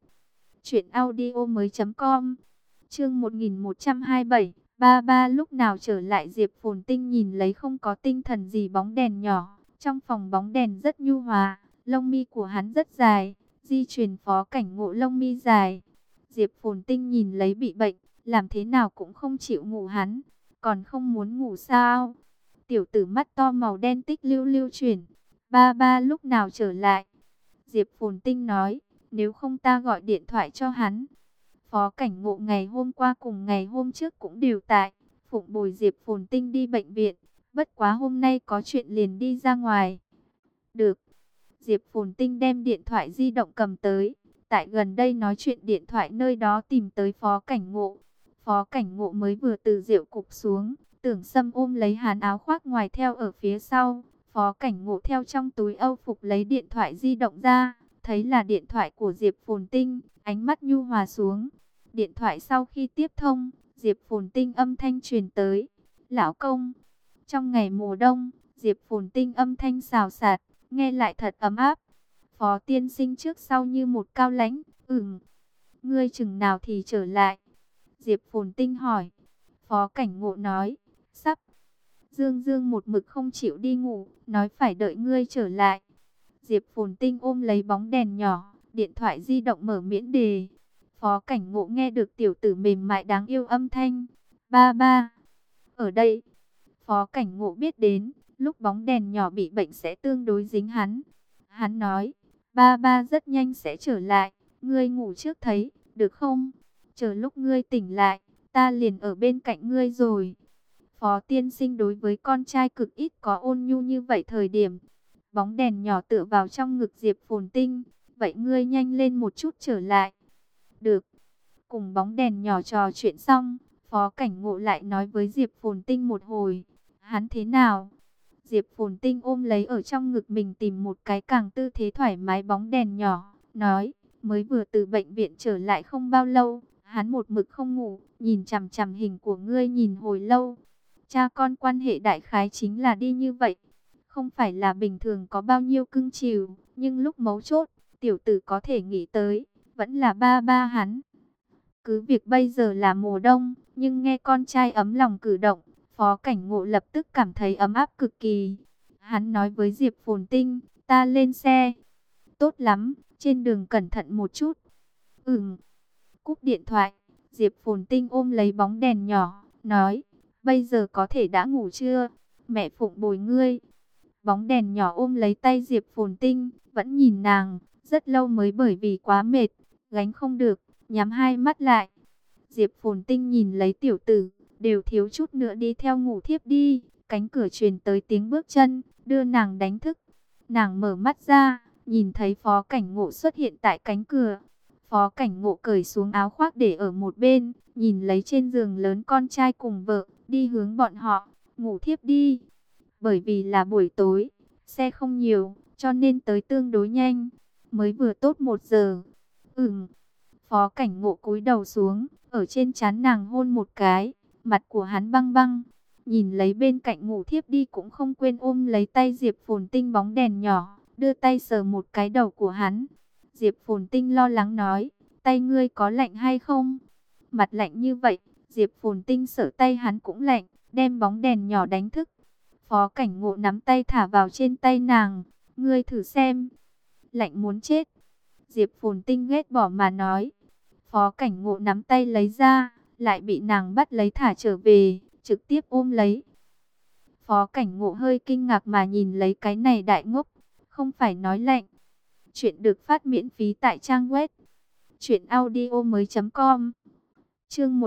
truyệnaudiomoi.com. Chương 1127, ba ba lúc nào trở lại? Diệp Phồn Tinh nhìn lấy không có tinh thần gì bóng đèn nhỏ. Trong phòng bóng đèn rất nhu hòa, lông mi của hắn rất dài, di truyền Phó Cảnh Ngộ lông mi dài. Diệp Phồn Tinh nhìn lấy bị bệnh, làm thế nào cũng không chịu ngủ hắn, còn không muốn ngủ sao? Tiểu tử mắt to màu đen tích lưu lưu chuyển, ba ba lúc nào trở lại? Diệp Phồn Tinh nói, nếu không ta gọi điện thoại cho hắn. Phó Cảnh Ngộ ngày hôm qua cùng ngày hôm trước cũng đều tại, phụng bồi Diệp Phồn Tinh đi bệnh viện. Bất quá hôm nay có chuyện liền đi ra ngoài. Được. Diệp Phồn Tinh đem điện thoại di động cầm tới. Tại gần đây nói chuyện điện thoại nơi đó tìm tới Phó Cảnh Ngộ. Phó Cảnh Ngộ mới vừa từ rượu cục xuống. Tưởng Sâm ôm lấy hắn áo khoác ngoài theo ở phía sau. Phó Cảnh Ngộ theo trong túi âu phục lấy điện thoại di động ra. Thấy là điện thoại của Diệp Phồn Tinh. Ánh mắt nhu hòa xuống. Điện thoại sau khi tiếp thông, Diệp Phồn Tinh âm thanh truyền tới. Lão công. Trong ngày mùa đông, Diệp Phồn Tinh âm thanh xào xạc, nghe lại thật ấm áp. Phó tiên sinh trước sau như một cao lãnh. Ngươi chừng nào thì trở lại? Diệp Phồn Tinh hỏi. Phó Cảnh Ngộ nói, sắp. Dương Dương một mực không chịu đi ngủ, nói phải đợi ngươi trở lại. Diệp Phồn Tinh ôm lấy bóng đèn nhỏ, điện thoại di động mở miễn đề. Phó Cảnh Ngộ nghe được tiểu tử mềm mại đáng yêu âm thanh. Ba ba. Ở đây. Phó Cảnh Ngộ biết đến, lúc bóng đèn nhỏ bị bệnh sẽ tương đối dính hắn. Hắn nói, ba ba rất nhanh sẽ trở lại, ngươi ngủ trước thấy, được không? Chờ lúc ngươi tỉnh lại, ta liền ở bên cạnh ngươi rồi. Phó tiên sinh đối với con trai cực ít có ôn nhu như vậy thời điểm. Bóng đèn nhỏ tựa vào trong ngực Diệp Phồn Tinh, vậy ngươi nhanh lên một chút trở lại. Được. Cùng bóng đèn nhỏ trò chuyện xong, Phó Cảnh Ngộ lại nói với Diệp Phồn Tinh một hồi. Hắn thế nào? Diệp Phồn Tinh ôm lấy ở trong ngực mình tìm một cái càng tư thế thoải mái bóng đèn nhỏ, nói, mới vừa từ bệnh viện trở lại không bao lâu, hắn một mực không ngủ, nhìn chằm chằm hình của ngươi nhìn hồi lâu. Cha con quan hệ đại khái chính là đi như vậy, không phải là bình thường có bao nhiêu cưng chiều, nhưng lúc mấu chốt, tiểu tử có thể nghĩ tới, vẫn là ba ba hắn. Cứ việc bây giờ là mùa đông, nhưng nghe con trai ấm lòng cử động, Phó Cảnh Ngộ lập tức cảm thấy ấm áp cực kỳ. Hắn nói với Diệp Phồn Tinh, ta lên xe. Tốt lắm, trên đường cẩn thận một chút. Cúp điện thoại, Diệp Phồn Tinh ôm lấy bóng đèn nhỏ, nói, bây giờ có thể đã ngủ chưa? Mẹ phụng bồi ngươi. Bóng đèn nhỏ ôm lấy tay Diệp Phồn Tinh, vẫn nhìn nàng, rất lâu mới bởi vì quá mệt, gánh không được, nhắm hai mắt lại. Diệp Phồn Tinh nhìn lấy tiểu tử, đều thiếu chút nữa đi theo ngủ thiếp đi. Cánh cửa truyền tới tiếng bước chân, đưa nàng đánh thức. Nàng mở mắt ra, nhìn thấy Phó Cảnh Ngộ xuất hiện tại cánh cửa. Phó Cảnh Ngộ cởi xuống áo khoác để ở một bên, nhìn lấy trên giường lớn con trai cùng vợ, đi hướng bọn họ, ngủ thiếp đi. Bởi vì là buổi tối, xe không nhiều, cho nên tới tương đối nhanh, mới vừa tốt 1 giờ. Phó Cảnh Ngộ cúi đầu xuống, ở trên trán nàng hôn một cái, mặt của hắn băng băng, nhìn lấy bên cạnh ngủ thiếp đi cũng không quên ôm lấy tay Diệp Phồn Tinh bóng đèn nhỏ, đưa tay sờ một cái đầu của hắn. Diệp Phồn Tinh lo lắng nói, tay ngươi có lạnh hay không? Mặt lạnh như vậy, Diệp Phồn Tinh sợ tay hắn cũng lạnh, đem bóng đèn nhỏ đánh thức. Phó Cảnh Ngộ nắm tay thả vào trên tay nàng, ngươi thử xem. Lạnh muốn chết. Diệp Phồn Tinh ghét bỏ mà nói. Phó Cảnh Ngộ nắm tay lấy ra, lại bị nàng bắt lấy thả trở về, trực tiếp ôm lấy. Phó Cảnh Ngộ hơi kinh ngạc mà nhìn lấy cái này đại ngốc, không phải nói lạnh. Chuyện được phát miễn phí tại trang web truyệnaudiomoi.com. Chương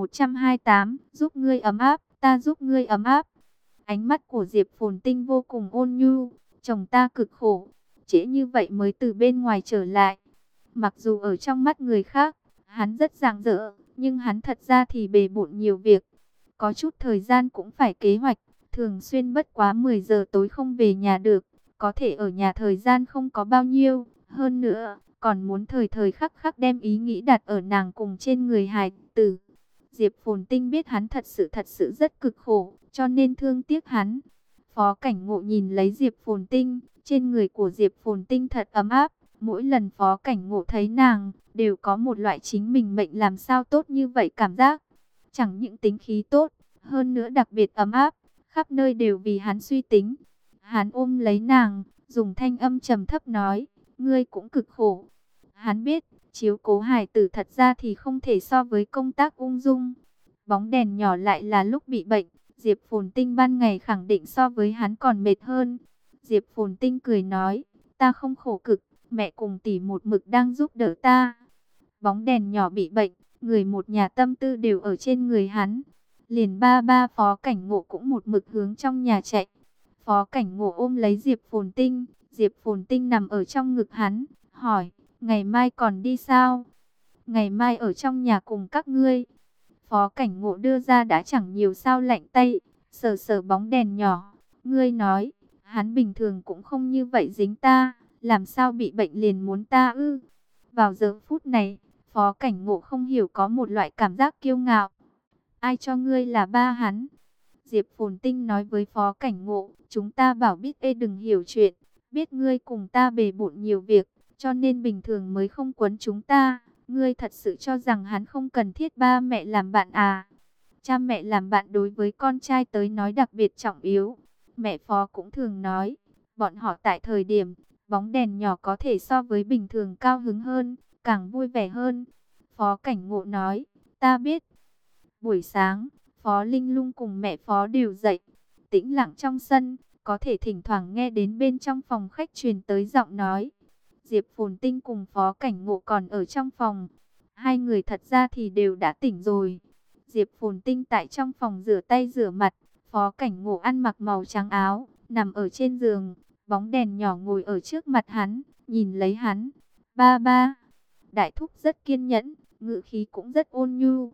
1128, giúp ngươi ấm áp, ta giúp ngươi ấm áp. Ánh mắt của Diệp Phồn Tinh vô cùng ôn nhu, chồng ta cực khổ, trễ như vậy mới từ bên ngoài trở lại. Mặc dù ở trong mắt người khác, hắn rất rạng rỡ, nhưng hắn thật ra thì bề bộn nhiều việc. Có chút thời gian cũng phải kế hoạch, thường xuyên bất quá 10 giờ tối không về nhà được, có thể ở nhà thời gian không có bao nhiêu. Hơn nữa, còn muốn thời thời khắc khắc đem ý nghĩ đặt ở nàng cùng trên người hài tử. Diệp Phồn Tinh biết hắn thật sự rất cực khổ, cho nên thương tiếc hắn. Phó Cảnh Ngộ nhìn lấy Diệp Phồn Tinh, trên người của Diệp Phồn Tinh thật ấm áp. Mỗi lần Phó Cảnh Ngộ thấy nàng, đều có một loại chính mình mệnh làm sao tốt như vậy cảm giác. Chẳng những tính khí tốt, hơn nữa đặc biệt ấm áp, khắp nơi đều vì hắn suy tính. Hắn ôm lấy nàng, dùng thanh âm trầm thấp nói, ngươi cũng cực khổ. Hắn biết, chiếu cố hài tử thật ra thì không thể so với công tác ung dung. Bóng đèn nhỏ lại là lúc bị bệnh, Diệp Phồn Tinh ban ngày khẳng định so với hắn còn mệt hơn. Diệp Phồn Tinh cười nói, ta không khổ cực, mẹ cùng tỷ một mực đang giúp đỡ ta. Bóng đèn nhỏ bị bệnh, người một nhà tâm tư đều ở trên người hắn. Liền ba Phó Cảnh Ngộ cũng một mực hướng trong nhà chạy. Phó Cảnh Ngộ ôm lấy Diệp Phồn Tinh, Diệp Phồn Tinh nằm ở trong ngực hắn, hỏi, ngày mai còn đi sao? Ngày mai ở trong nhà cùng các ngươi. Phó Cảnh Ngộ đưa ra đã chẳng nhiều sao lạnh tay, sờ sờ bóng đèn nhỏ. Ngươi nói, hắn bình thường cũng không như vậy dính ta, làm sao bị bệnh liền muốn ta ư? Vào giờ phút này, Phó Cảnh Ngộ không hiểu có một loại cảm giác kiêu ngạo. Ai cho ngươi là ba hắn? Diệp Phồn Tinh nói với Phó Cảnh Ngộ, chúng ta bảo biết đừng hiểu chuyện, biết ngươi cùng ta bề bộn nhiều việc, cho nên bình thường mới không quấn chúng ta. Ngươi thật sự cho rằng hắn không cần thiết ba mẹ làm bạn à? Cha mẹ làm bạn đối với con trai tới nói đặc biệt trọng yếu. Mẹ Phó cũng thường nói, bọn họ tại thời điểm bóng đèn nhỏ có thể so với bình thường cao hứng hơn, càng vui vẻ hơn. Phó Cảnh Ngộ nói, ta biết. Buổi sáng, Phó Linh Lung cùng mẹ Phó đều dậy. Tĩnh lặng trong sân, có thể thỉnh thoảng nghe đến bên trong phòng khách truyền tới giọng nói. Diệp Phồn Tinh cùng Phó Cảnh Ngộ còn ở trong phòng. Hai người thật ra thì đều đã tỉnh rồi. Diệp Phồn Tinh tại trong phòng rửa tay rửa mặt. Phó Cảnh Ngộ ăn mặc màu trắng áo, nằm ở trên giường. Bóng đèn nhỏ ngồi ở trước mặt hắn, nhìn lấy hắn. Ba ba. Đại thúc rất kiên nhẫn, ngữ khí cũng rất ôn nhu.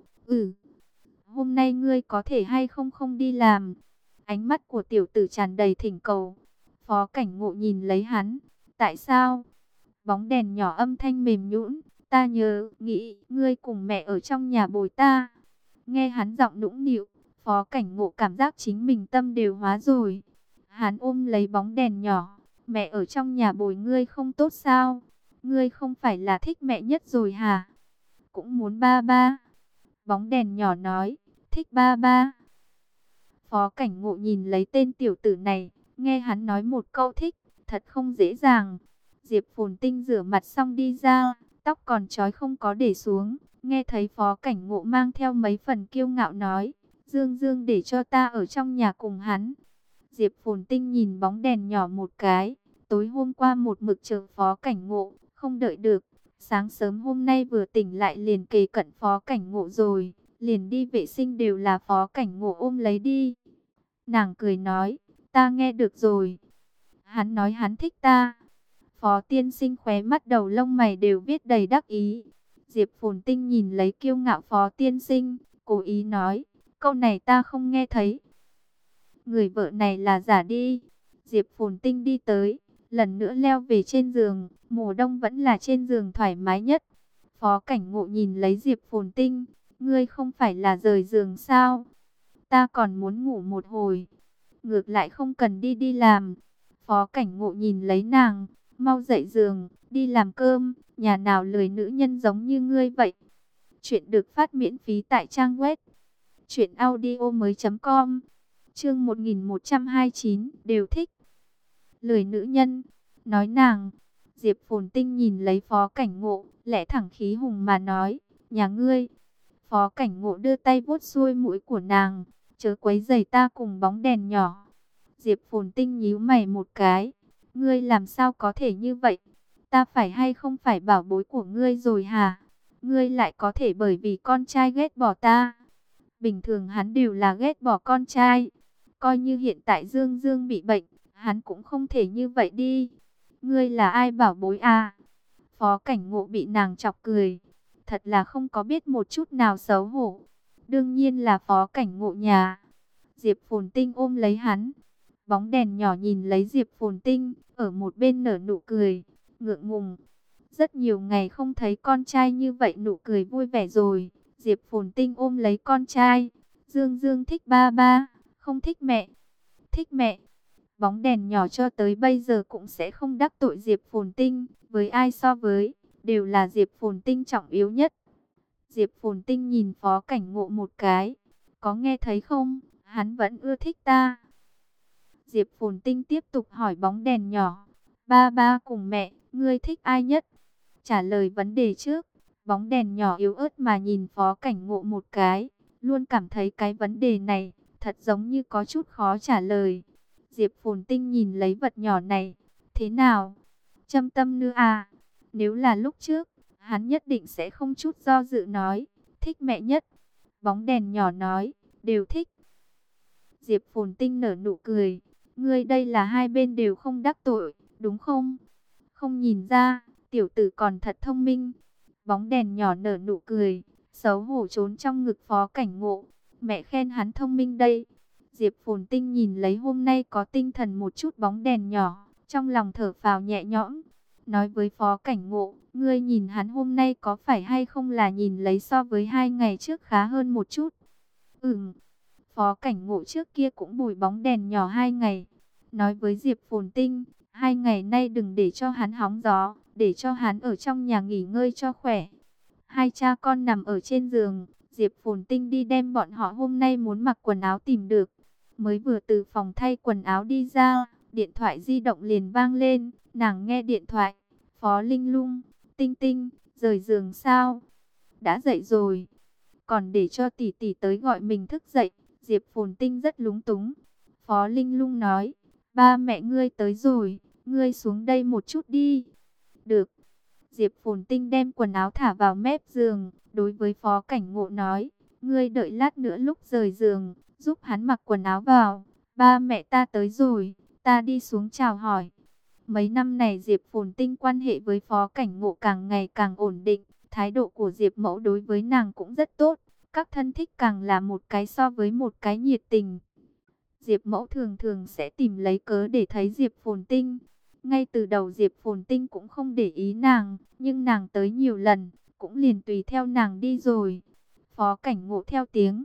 Hôm nay ngươi có thể hay không không đi làm? Ánh mắt của tiểu tử tràn đầy thỉnh cầu. Phó Cảnh Ngộ nhìn lấy hắn. Tại sao? Bóng đèn nhỏ âm thanh mềm nhũn. Ta nhớ, nghĩ, ngươi cùng mẹ ở trong nhà bồi ta. Nghe hắn giọng nũng nịu, Phó Cảnh Ngộ cảm giác chính mình tâm đều hóa rồi. Hắn ôm lấy bóng đèn nhỏ. Mẹ ở trong nhà bồi ngươi không tốt sao? Ngươi không phải là thích mẹ nhất rồi hả? Cũng muốn ba ba. Bóng đèn nhỏ nói, thích ba ba. Phó Cảnh Ngộ nhìn lấy tên tiểu tử này, nghe hắn nói một câu thích, thật không dễ dàng. Diệp Phồn Tinh rửa mặt xong đi ra, tóc còn trói không có để xuống. Nghe thấy Phó Cảnh Ngộ mang theo mấy phần kiêu ngạo nói, Dương Dương để cho ta ở trong nhà cùng hắn. Diệp Phồn Tinh nhìn bóng đèn nhỏ một cái, tối hôm qua một mực chờ Phó Cảnh Ngộ, không đợi được. Sáng sớm hôm nay vừa tỉnh lại liền kề cận Phó Cảnh Ngộ rồi, liền đi vệ sinh đều là Phó Cảnh Ngộ ôm lấy đi. Nàng cười nói, ta nghe được rồi. Hắn nói hắn thích ta. Phó tiên sinh khóe mắt đầu lông mày đều viết đầy đắc ý. Diệp Phồn Tinh nhìn lấy kiêu ngạo Phó tiên sinh, cố ý nói, câu này ta không nghe thấy. Người vợ này là giả đi. Diệp Phồn Tinh đi tới, lần nữa leo về trên giường. Mùa đông vẫn là trên giường thoải mái nhất. Phó Cảnh Ngộ nhìn lấy Diệp Phồn Tinh. Ngươi không phải là rời giường sao? Ta còn muốn ngủ một hồi. Ngược lại không cần đi đi làm. Phó Cảnh Ngộ nhìn lấy nàng. Mau dậy giường, đi làm cơm. Nhà nào lười nữ nhân giống như ngươi vậy? Chuyện được phát miễn phí tại trang web truyệnaudiomoi.com. Chương 1129 đều thích. Lười nữ nhân, nói nàng. Diệp Phồn Tinh nhìn lấy Phó Cảnh Ngộ, lẽ thẳng khí hùng mà nói, nhà ngươi. Phó Cảnh Ngộ đưa tay vuốt xuôi mũi của nàng, chớ quấy rầy ta cùng bóng đèn nhỏ. Diệp Phồn Tinh nhíu mày một cái, ngươi làm sao có thể như vậy? Ta phải hay không phải bảo bối của ngươi rồi hả? Ngươi lại có thể bởi vì con trai ghét bỏ ta? Bình thường hắn đều là ghét bỏ con trai. Coi như hiện tại Dương Dương bị bệnh, hắn cũng không thể như vậy đi. Ngươi là ai bảo bối à? Phó Cảnh Ngộ bị nàng chọc cười. Thật là không có biết một chút nào xấu hổ. Đương nhiên là Phó Cảnh Ngộ nhà. Diệp Phồn Tinh ôm lấy hắn. Bóng đèn nhỏ nhìn lấy Diệp Phồn Tinh, ở một bên nở nụ cười, ngượng ngùng. Rất nhiều ngày không thấy con trai như vậy nụ cười vui vẻ rồi. Diệp Phồn Tinh ôm lấy con trai. Dương Dương thích ba ba, không thích mẹ. Thích mẹ. Bóng đèn nhỏ cho tới bây giờ cũng sẽ không đắc tội Diệp Phồn Tinh. Với ai so với, đều là Diệp Phồn Tinh trọng yếu nhất. Diệp Phồn Tinh nhìn Phó Cảnh Ngộ một cái. Có nghe thấy không? Hắn vẫn ưa thích ta. Diệp Phồn Tinh tiếp tục hỏi bóng đèn nhỏ. Ba ba cùng mẹ, ngươi thích ai nhất? Trả lời vấn đề trước. Bóng đèn nhỏ yếu ớt mà nhìn Phó Cảnh Ngộ một cái. Luôn cảm thấy cái vấn đề này thật giống như có chút khó trả lời. Diệp Phồn Tinh nhìn lấy vật nhỏ này. Thế nào? Châm tâm nữa à? Nếu là lúc trước, hắn nhất định sẽ không chút do dự nói. Thích mẹ nhất. Bóng đèn nhỏ nói. Đều thích. Diệp Phồn Tinh nở nụ cười. Ngươi đây là hai bên đều không đắc tội, đúng không? Không nhìn ra, tiểu tử còn thật thông minh. Bóng đèn nhỏ nở nụ cười, xấu hổ trốn trong ngực Phó Cảnh Ngộ. Mẹ khen hắn thông minh đây. Diệp Phồn Tinh nhìn lấy hôm nay có tinh thần một chút bóng đèn nhỏ, trong lòng thở phào nhẹ nhõm. Nói với Phó Cảnh Ngộ, ngươi nhìn hắn hôm nay có phải hay không là nhìn lấy so với 2 ngày trước khá hơn một chút. Phó Cảnh Ngộ trước kia cũng bùi bóng đèn nhỏ 2 ngày. Nói với Diệp Phồn Tinh, 2 ngày nay đừng để cho hắn hóng gió, để cho hắn ở trong nhà nghỉ ngơi cho khỏe. Hai cha con nằm ở trên giường, Diệp Phồn Tinh đi đem bọn họ hôm nay muốn mặc quần áo tìm được. Mới vừa từ phòng thay quần áo đi ra, điện thoại di động liền vang lên, nàng nghe điện thoại. Phó Linh Lung, Tinh Tinh, rời giường sao? Đã dậy rồi. Còn để cho tỷ tỷ tới gọi mình thức dậy. Diệp Phồn Tinh rất lúng túng. Phó Linh Lung nói, ba mẹ ngươi tới rồi, ngươi xuống đây một chút đi. Được. Diệp Phồn Tinh đem quần áo thả vào mép giường, đối với Phó Cảnh Ngộ nói, ngươi đợi lát nữa lúc rời giường, giúp hắn mặc quần áo vào. Ba mẹ ta tới rồi, ta đi xuống chào hỏi. Mấy năm này Diệp Phồn Tinh quan hệ với Phó Cảnh Ngộ càng ngày càng ổn định, thái độ của Diệp Mẫu đối với nàng cũng rất tốt. Các thân thích càng là một cái so với một cái nhiệt tình. Diệp Mẫu thường thường sẽ tìm lấy cớ để thấy Diệp Phồn Tinh. Ngay từ đầu Diệp Phồn Tinh cũng không để ý nàng, nhưng nàng tới nhiều lần, cũng liền tùy theo nàng đi rồi. Phó Cảnh Ngộ theo tiếng,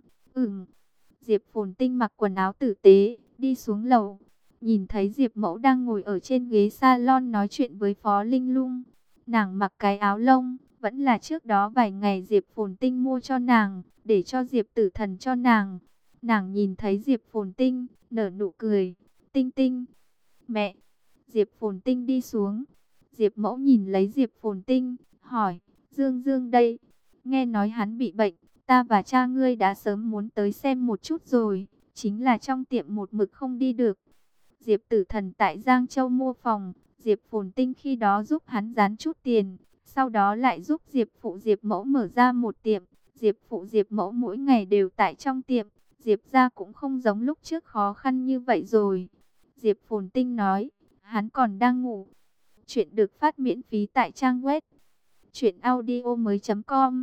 Diệp Phồn Tinh mặc quần áo tử tế, đi xuống lầu. Nhìn thấy Diệp Mẫu đang ngồi ở trên ghế salon nói chuyện với Phó Linh Lung. Nàng mặc cái áo lông, vẫn là trước đó vài ngày Diệp Phồn Tinh mua cho nàng, để cho Diệp Tử Thần cho nàng. Nàng nhìn thấy Diệp Phồn Tinh, nở nụ cười. Tinh Tinh, mẹ. Diệp Phồn Tinh đi xuống. Diệp Mẫu nhìn lấy Diệp Phồn Tinh, hỏi, Dương Dương đây. Nghe nói hắn bị bệnh, ta và cha ngươi đã sớm muốn tới xem một chút rồi. Chính là trong tiệm một mực không đi được. Diệp Tử Thần tại Giang Châu mua phòng, Diệp Phồn Tinh khi đó giúp hắn dán chút tiền. Sau đó lại giúp Diệp Phụ Diệp Mẫu mở ra một tiệm. Diệp Phụ Diệp Mẫu mỗi ngày đều tại trong tiệm. Diệp gia cũng không giống lúc trước khó khăn như vậy rồi. Diệp Phồn Tinh nói, hắn còn đang ngủ. Chuyện được phát miễn phí tại trang web truyệnaudiomoi.com.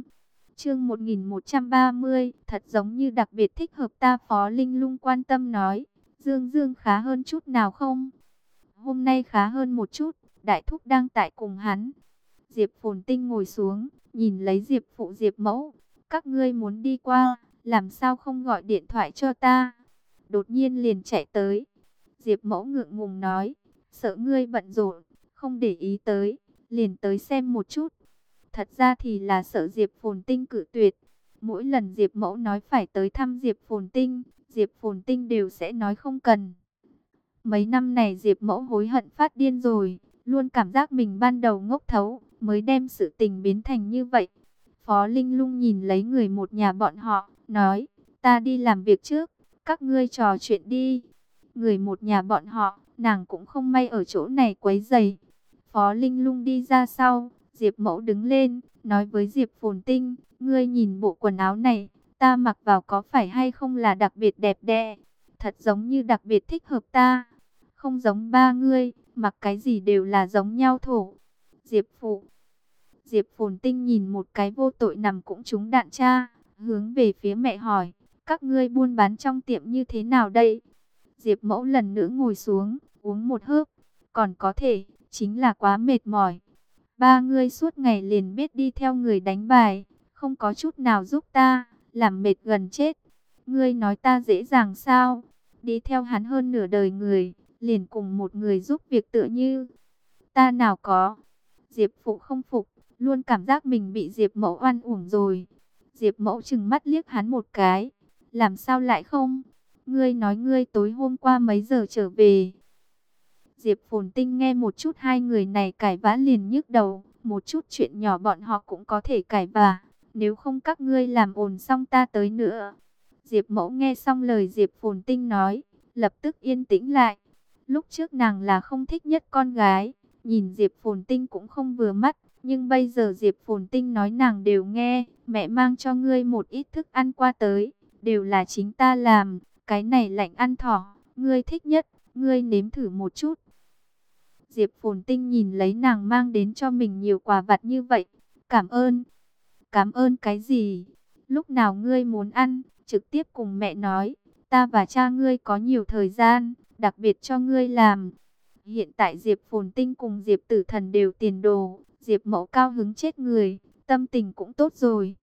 Chương 1130, thật giống như đặc biệt thích hợp ta. Phó Linh Lung quan tâm nói, Dương Dương khá hơn chút nào không? Hôm nay khá hơn một chút, đại thúc đang tại cùng hắn. Diệp Phồn Tinh ngồi xuống, nhìn lấy Diệp Phụ Diệp Mẫu. Các ngươi muốn đi qua, làm sao không gọi điện thoại cho ta? Đột nhiên liền chạy tới. Diệp Mẫu ngượng ngùng nói, sợ ngươi bận rộn, không để ý tới, liền tới xem một chút. Thật ra thì là sợ Diệp Phồn Tinh cự tuyệt. Mỗi lần Diệp Mẫu nói phải tới thăm Diệp Phồn Tinh, Diệp Phồn Tinh đều sẽ nói không cần. Mấy năm này Diệp Mẫu hối hận phát điên rồi, luôn cảm giác mình ban đầu ngốc thấu, mới đem sự tình biến thành như vậy. Phó Linh Lung nhìn lấy người một nhà bọn họ, nói, ta đi làm việc trước, các ngươi trò chuyện đi. Người một nhà bọn họ, nàng cũng không may ở chỗ này quấy rầy. Phó Linh Lung đi ra sau, Diệp Mẫu đứng lên, nói với Diệp Phồn Tinh, ngươi nhìn bộ quần áo này, ta mặc vào có phải hay không là đặc biệt đẹp đẽ, thật giống như đặc biệt thích hợp ta. Không giống ba ngươi, mặc cái gì đều là giống nhau thổ. Diệp Phồn Tinh nhìn một cái vô tội nằm cũng trúng đạn cha, hướng về phía mẹ hỏi, các ngươi buôn bán trong tiệm như thế nào đây? Diệp Mẫu lần nữa ngồi xuống, uống một hớp, còn có thể, chính là quá mệt mỏi. Ba ngươi suốt ngày liền biết đi theo người đánh bài, không có chút nào giúp ta, làm mệt gần chết. Ngươi nói ta dễ dàng sao? Đi theo hắn hơn nửa đời người, liền cùng một người giúp việc tựa như ta nào có. Diệp Phụ không phục, luôn cảm giác mình bị Diệp Mẫu oan uổng rồi. Diệp Mẫu trừng mắt liếc hắn một cái, làm sao lại không? Ngươi nói ngươi tối hôm qua mấy giờ trở về? Diệp Phồn Tinh nghe một chút hai người này cãi vã liền nhức đầu, một chút chuyện nhỏ bọn họ cũng có thể cãi vã, nếu không các ngươi làm ồn xong ta tới nữa. Diệp Mẫu nghe xong lời Diệp Phồn Tinh nói, lập tức yên tĩnh lại. Lúc trước nàng là không thích nhất con gái, nhìn Diệp Phồn Tinh cũng không vừa mắt, nhưng bây giờ Diệp Phồn Tinh nói nàng đều nghe, mẹ mang cho ngươi một ít thức ăn qua tới, đều là chính ta làm, cái này lạnh ăn thỏ, ngươi thích nhất, ngươi nếm thử một chút. Diệp Phồn Tinh nhìn lấy nàng mang đến cho mình nhiều quà vặt như vậy, cảm ơn. Cảm ơn cái gì? Lúc nào ngươi muốn ăn, trực tiếp cùng mẹ nói, ta và cha ngươi có nhiều thời gian, đặc biệt cho ngươi làm. Hiện tại Diệp Phồn Tinh cùng Diệp Tử Thần đều tiền đồ, Diệp Mẫu cao hứng chết người, tâm tình cũng tốt rồi.